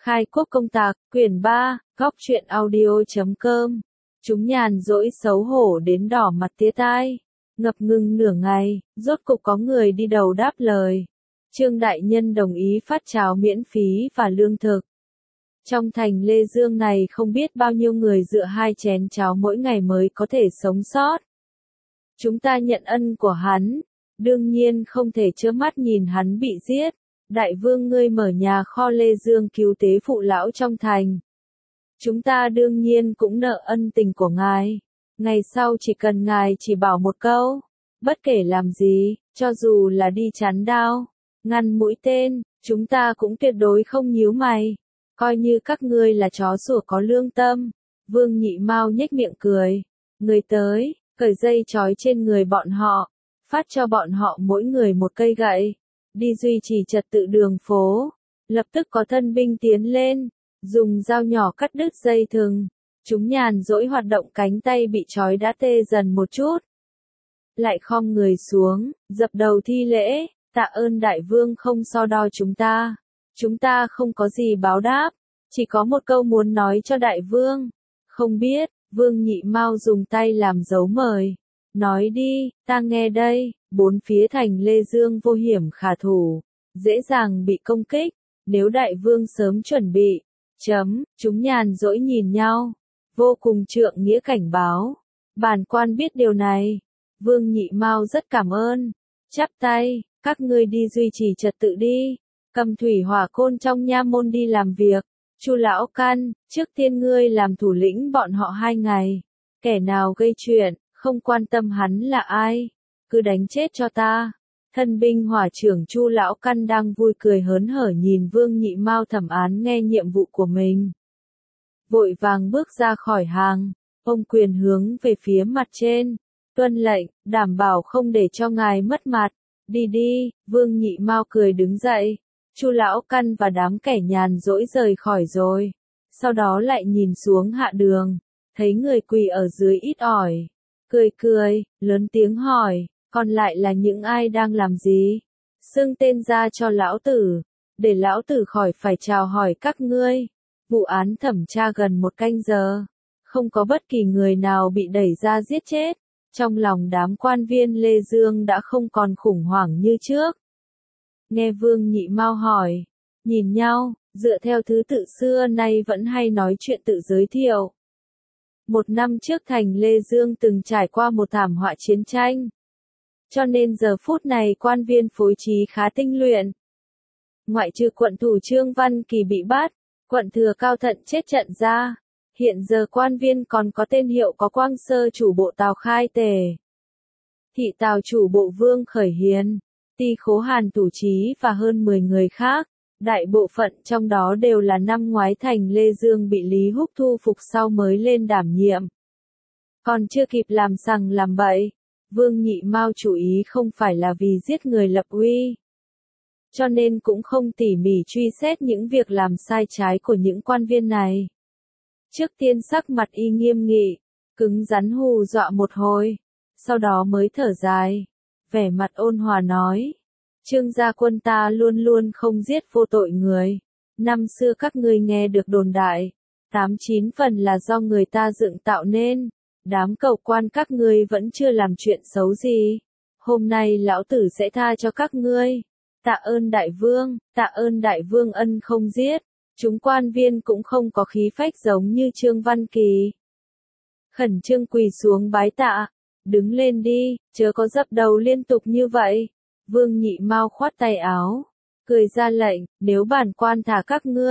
Khai quốc công tạc, quyển 3, góc truyện audio.com. Chúng nhàn rỗi xấu hổ đến đỏ mặt tía tai. Ngập ngừng nửa ngày, rốt cục có người đi đầu đáp lời. Trương đại nhân đồng ý phát cháo miễn phí và lương thực. Trong thành Lê Dương này không biết bao nhiêu người dựa 2 chén cháo mỗi ngày mới có thể sống sót. Chúng ta nhận ân của hắn, đương nhiên không thể trơ mắt nhìn hắn bị giết. Đại vương ngươi mở nhà kho Lê Dương cứu tế phụ lão trong thành. Chúng ta đương nhiên cũng nợ ân tình của ngài. Ngày sau chỉ cần ngài chỉ bảo một câu, bất kể làm gì, cho dù là đi chắn đao, ngăn mũi tên, chúng ta cũng tuyệt đối không nhíu mày. Coi như các ngươi là chó sủa có lương tâm. Vương Nhị Mao nhếch miệng cười. Người tới, cởi dây trói trên người bọn họ, phát cho bọn họ mỗi người một cây gậy, đi duy trì trật tự đường phố. Lập tức có thân binh tiến lên, dùng dao nhỏ cắt đứt dây thừng. Chúng nhàn rỗi hoạt động cánh tay bị trói đã tê dần một chút. Lại khom người xuống, dập đầu thi lễ, tạ ơn đại vương không so đo chúng ta. Chúng ta không có gì báo đáp, chỉ có một câu muốn nói cho đại vương. Không biết, Vương Nhị Mao dùng tay làm dấu mời. Nói đi, ta nghe đây. Bốn phía thành Lê Dương vô hiểm khả thủ, dễ dàng bị công kích. Nếu đại vương sớm chuẩn bị, chúng nhàn rỗi nhìn nhau, vô cùng trượng nghĩa cảnh báo. Bản quan biết điều này. Vương Nhị Mao rất cảm ơn. Chắp tay, các ngươi đi duy trì trật tự đi. Cầm thủy hỏa côn trong nha môn đi làm việc. Chu lão căn, trước tiên ngươi làm thủ lĩnh bọn họ 2 ngày. Kẻ nào gây chuyện, không quan tâm hắn là ai, cứ đánh chết cho ta. Thân binh hỏa trưởng Chu lão căn đang vui cười hớn hở nhìn Vương Nhị Mao thẩm án nghe nhiệm vụ của mình. Vội vàng bước ra khỏi hàng, ông quyền hướng về phía mặt trên. Tuân lệnh, đảm bảo không để cho ngài mất mặt. Đi đi, Vương Nhị Mao cười đứng dậy. Chu lão căn và đám kẻ nhàn rỗi rời khỏi rồi. Sau đó lại nhìn xuống hạ đường, thấy người quỳ ở dưới ít ỏi. Cười, lớn tiếng hỏi, còn lại là những ai đang làm gì? Xưng tên ra cho lão tử, để lão tử khỏi phải chào hỏi các ngươi. Vụ án thẩm tra gần 1 canh giờ, không có bất kỳ người nào bị đẩy ra giết chết. Trong lòng đám quan viên Lê Dương đã không còn khủng hoảng như trước. Nghe Vương Nhị Mao hỏi, nhìn nhau, dựa theo thứ tự xưa nay vẫn hay nói chuyện tự giới thiệu. 1 năm trước thành Lê Dương từng trải qua một thảm họa chiến tranh. Cho nên giờ phút này quan viên phối trí khá tinh luyện. Ngoại trừ quận thủ Trương Văn Kỳ bị bắt, quận thừa Cao Thận chết trận ra. Hiện giờ quan viên còn có tên hiệu có Quang Sơ chủ bộ Tào Khai Tề, thị Tào chủ bộ Vương Khởi Hiền, Ty Khố Hàn Thủ Chí và hơn 10 người khác. Đại bộ phận trong đó đều là năm ngoái thành Lê Dương bị Lý Húc thu phục sau mới lên đảm nhiệm. Còn chưa kịp làm sằng làm bậy, Vương Nhị Mao chủ ý không phải là vì giết người lập uy. Cho nên cũng không tỉ mỉ truy xét những việc làm sai trái của những quan viên này. Trước tiên sắc mặt y nghiêm nghị, cứng rắn hù dọa một hồi, sau đó mới thở dài, vẻ mặt ôn hòa nói. Trương gia quân ta luôn luôn không giết vô tội người. Năm xưa các ngươi nghe được đồn đại, 8-9 phần là do người ta dựng tạo nên. Đám cầu quan các ngươi vẫn chưa làm chuyện xấu gì. Hôm nay lão tử sẽ tha cho các ngươi. Tạ ơn đại vương ân không giết. Chúng quan viên cũng không có khí phách giống như Trương Văn Kỳ. Khẩn trương quỳ xuống bái tạ. Đứng lên đi, chớ có dập đầu liên tục như vậy. Vương Nhị Mao khoát tay áo, cười ra lệnh, nếu bản quan thả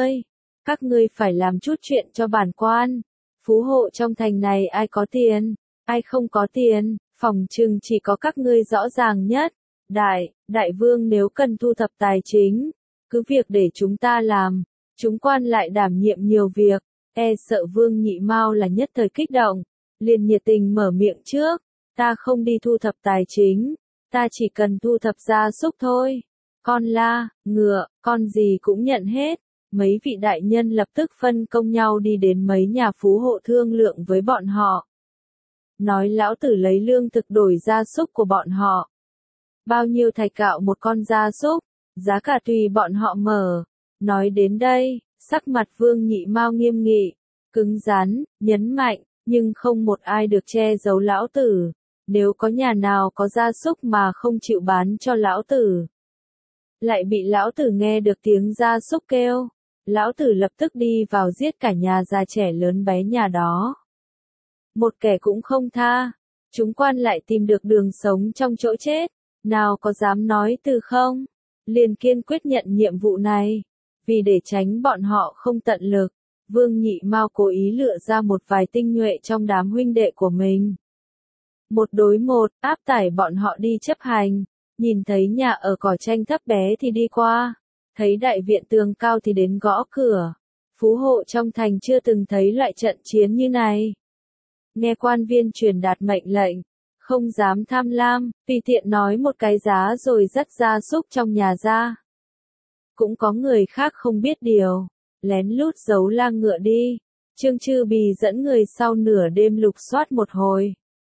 các ngươi phải làm chút chuyện cho bản quan. Phú hộ trong thành này ai có tiền, ai không có tiền, phòng trừng chỉ có các ngươi rõ ràng nhất. Đại vương nếu cần thu thập tài chính, cứ việc để chúng ta làm, chúng quan lại đảm nhiệm nhiều việc. Sợ Vương Nhị Mao là nhất thời kích động, liền nhiệt tình mở miệng trước, ta không đi thu thập tài chính. Ta chỉ cần thu thập gia súc thôi. Con la, ngựa, con gì cũng nhận hết. Mấy vị đại nhân lập tức phân công nhau đi đến mấy nhà phú hộ thương lượng với bọn họ. Nói lão tử lấy lương thực đổi gia súc của bọn họ. Bao nhiêu thạch gạo một con gia súc, giá cả tùy bọn họ mở. Nói đến đây, Sắc mặt Vương Nhị Mao nghiêm nghị, cứng rắn, nhấn mạnh, nhưng không một ai được che giấu lão tử. Nếu có nhà nào có gia súc mà không chịu bán cho lão tử, lại bị lão tử nghe được tiếng gia súc kêu, lão tử lập tức đi vào giết cả nhà già trẻ lớn bé nhà đó. Một kẻ cũng không tha. Chúng quan lại tìm được đường sống trong chỗ chết, nào có dám nói từ không? Liền kiên quyết nhận nhiệm vụ này. Vì để tránh bọn họ không tận lực, Vương Nhị Mao cố ý lựa ra một vài tinh nhuệ trong đám huynh đệ của mình. Một đối một, áp tải bọn họ đi chấp hành, nhìn thấy nhà ở cỏ tranh thấp bé thì đi qua, thấy đại viện tường cao thì đến gõ cửa. Phú hộ trong thành chưa từng thấy loại trận chiến như này. Nghe quan viên truyền đạt mệnh lệnh, không dám tham lam, tùy tiện nói một cái giá rồi dắt gia súc trong nhà ra. Cũng có người khác không biết điều, lén lút giấu lang ngựa đi. Trương Chư Bì dẫn người sau nửa đêm lục soát một hồi.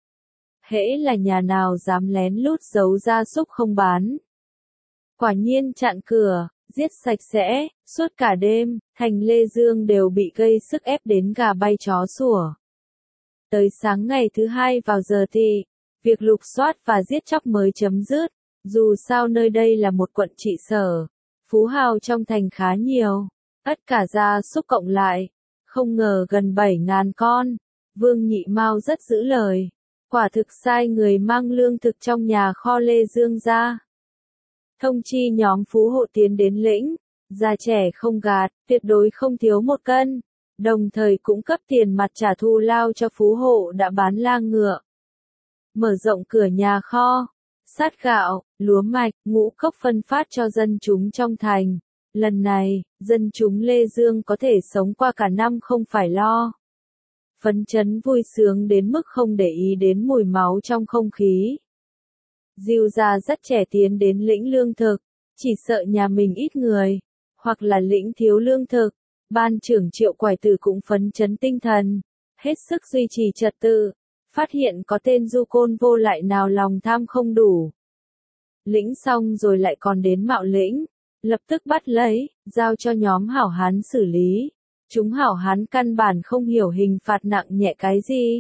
Hễ là nhà nào dám lén lút giấu gia súc không bán, quả nhiên chặn cửa, giết sạch sẽ. Suốt cả đêm, thành Lê Dương đều bị gây sức ép đến gà bay chó sủa. Tới sáng ngày thứ hai vào giờ thì, việc lục soát và giết chóc mới chấm dứt. Dù sao nơi đây là một quận trị sở, phú hào trong thành khá nhiều, tất cả gia súc cộng lại, không ngờ gần 7.000 con. Vương Nhị Mao rất giữ lời, quả thực sai người mang lương thực trong nhà kho Lê Dương ra. Thông chi nhóm phú hộ tiến đến lĩnh, già trẻ không gạt, tuyệt đối không thiếu một cân. Đồng thời cũng cấp tiền mặt trả thù lao cho phú hộ đã bán lang ngựa. Mở rộng cửa nhà kho, sát gạo, lúa mạch, ngũ cốc phân phát cho dân chúng trong thành. Lần này, dân chúng Lê Dương có thể sống qua cả năm không phải lo. Phấn chấn vui sướng đến mức không để ý đến mùi máu trong không khí. Diêu gia rất trẻ tiến đến lĩnh lương thực, chỉ sợ nhà mình ít người, hoặc là lĩnh thiếu lương thực. Ban trưởng Triệu Quải Tử cũng phấn chấn tinh thần, hết sức duy trì trật tự, phát hiện có tên du côn vô lại nào lòng tham không đủ. Lĩnh xong rồi lại còn đến Mạo lĩnh, lập tức bắt lấy, giao cho nhóm hảo hán xử lý. Chúng hảo hán căn bản không hiểu hình phạt nặng nhẹ cái gì.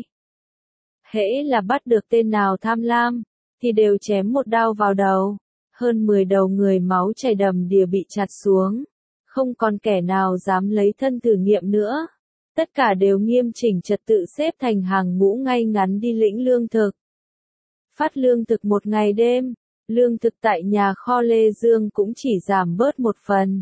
Hễ là bắt được tên nào tham lam, thì đều chém một đao vào đầu. Hơn 10 đầu người máu chảy đầm đìa bị chặt xuống. Không còn kẻ nào dám lấy thân thử nghiệm nữa. Tất cả đều nghiêm chỉnh trật tự xếp thành hàng ngũ ngay ngắn đi lĩnh lương thực. Phát lương thực một ngày đêm, lương thực tại nhà kho Lê Dương cũng chỉ giảm bớt một phần.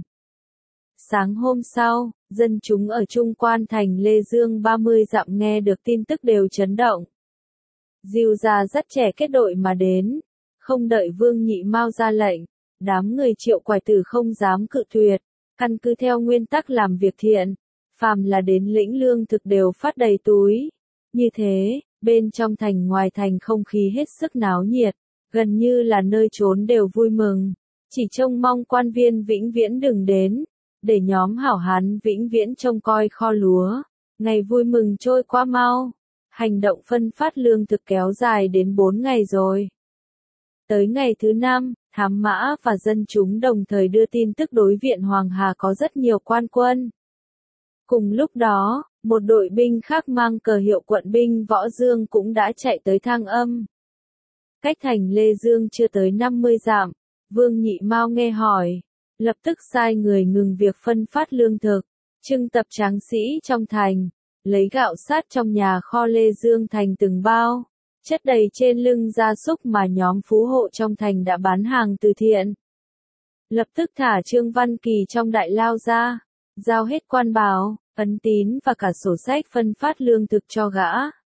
Sáng hôm sau, dân chúng ở trung quan thành Lê Dương 30 dặm nghe được tin tức đều chấn động. Diêu gia rất trẻ kết đội mà đến, không đợi Vương Nhị Mao ra lệnh, đám người Triệu Quải Tử không dám cự tuyệt. Căn cứ theo nguyên tắc làm việc thiện, phàm là đến lĩnh lương thực đều phát đầy túi. Như thế, bên trong thành ngoài thành không khí hết sức náo nhiệt, gần như là nơi trốn đều vui mừng. Chỉ trông mong quan viên vĩnh viễn đừng đến, để nhóm hảo hán vĩnh viễn trông coi kho lúa. Ngày vui mừng trôi qua mau, hành động phân phát lương thực kéo dài đến 4 ngày rồi. Tới ngày thứ 5, thám mã và dân chúng đồng thời đưa tin tức đối viện Hoàng Hà có rất nhiều quan quân. Cùng lúc đó, một đội binh khác mang cờ hiệu quận binh Võ Dương cũng đã chạy tới Thang Âm. Cách thành Lê Dương chưa tới 50 dặm, Vương Nhị Mao nghe hỏi, lập tức sai người ngừng việc phân phát lương thực, trưng tập tráng sĩ trong thành, lấy gạo sát trong nhà kho Lê Dương thành từng bao. Chất đầy trên lưng gia súc mà nhóm phú hộ trong thành đã bán hàng từ thiện. Lập tức thả Trương Văn Kỳ trong đại lao ra, giao hết quan bảo, ấn tín và cả sổ sách phân phát lương thực cho gã.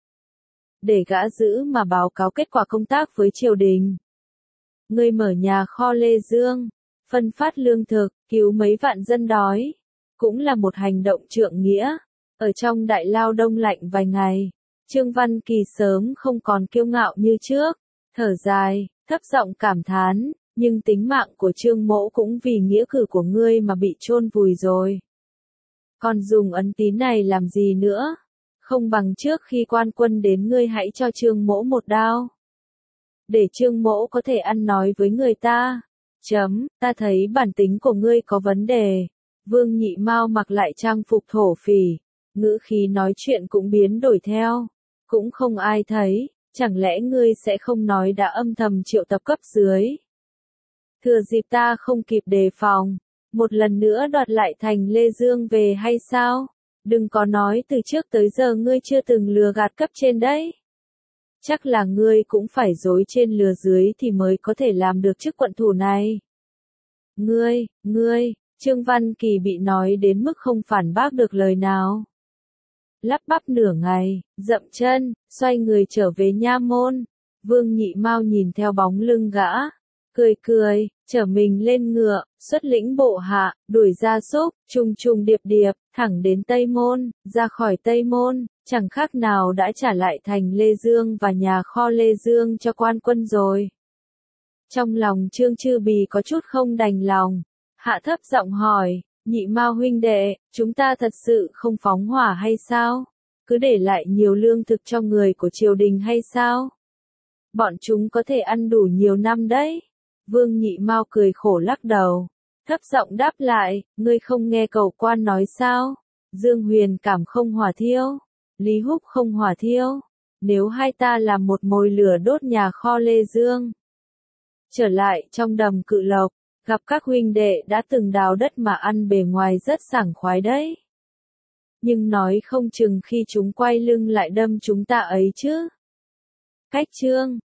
Để gã giữ mà báo cáo kết quả công tác với triều đình. Người mở nhà kho Lê Dương, phân phát lương thực, cứu mấy vạn dân đói. Cũng là một hành động trượng nghĩa. Ở trong đại lao đông lạnh vài ngày. Trương Văn Kỳ sớm không còn kiêu ngạo như trước, thở dài, thấp giọng cảm thán, nhưng tính mạng của Trương Mỗ cũng vì nghĩa cử của ngươi mà bị chôn vùi rồi. Còn dùng ấn tín này làm gì nữa? Không bằng trước khi quan quân đến ngươi hãy cho Trương Mỗ một đao. Để Trương Mỗ có thể ăn nói với người ta. Ta thấy bản tính của ngươi có vấn đề. Vương Nhị Mao mặc lại trang phục thổ phỉ, ngữ khí nói chuyện cũng biến đổi theo. Cũng không ai thấy, chẳng lẽ ngươi sẽ không nói đã âm thầm triệu tập cấp dưới. Thừa dịp ta không kịp đề phòng, một lần nữa đoạt lại thành Lê Dương về hay sao? Đừng có nói từ trước tới giờ ngươi chưa từng lừa gạt cấp trên đấy. Chắc là ngươi cũng phải dối trên lừa dưới thì mới có thể làm được chức quận thủ này. Ngươi, Trương Văn Kỳ bị nói đến mức không phản bác được lời nào. Lắp bắp nửa ngày, dậm chân, xoay người trở về nha môn. Vương Nhị Mao nhìn theo bóng lưng gã, cười, trở mình lên ngựa, xuất lĩnh bộ hạ, đuổi gia súc, trùng điệp, thẳng đến Tây Môn, ra khỏi Tây Môn, chẳng khác nào đã trả lại thành Lê Dương và nhà kho Lê Dương cho quan quân rồi. Trong lòng Trương Chư Bì có chút không đành lòng, hạ thấp giọng hỏi, Nhị Mao huynh đệ, chúng ta thật sự không phóng hỏa hay sao? Cứ để lại nhiều lương thực cho người của triều đình hay sao? Bọn chúng có thể ăn đủ nhiều năm đấy. Vương Nhị Mao cười khổ lắc đầu, thấp giọng đáp lại, ngươi không nghe cầu quan nói sao? Dương Huyền Cảm không hỏa thiêu, Lý Húc không hỏa thiêu. Nếu hai ta làm một mồi lửa đốt nhà kho Lê Dương, trở lại trong đầm Cự Lộc, gặp các huynh đệ đã từng đào đất mà ăn bề ngoài rất sảng khoái đấy. Nhưng nói không chừng khi chúng quay lưng lại đâm chúng ta ấy chứ. Cách chương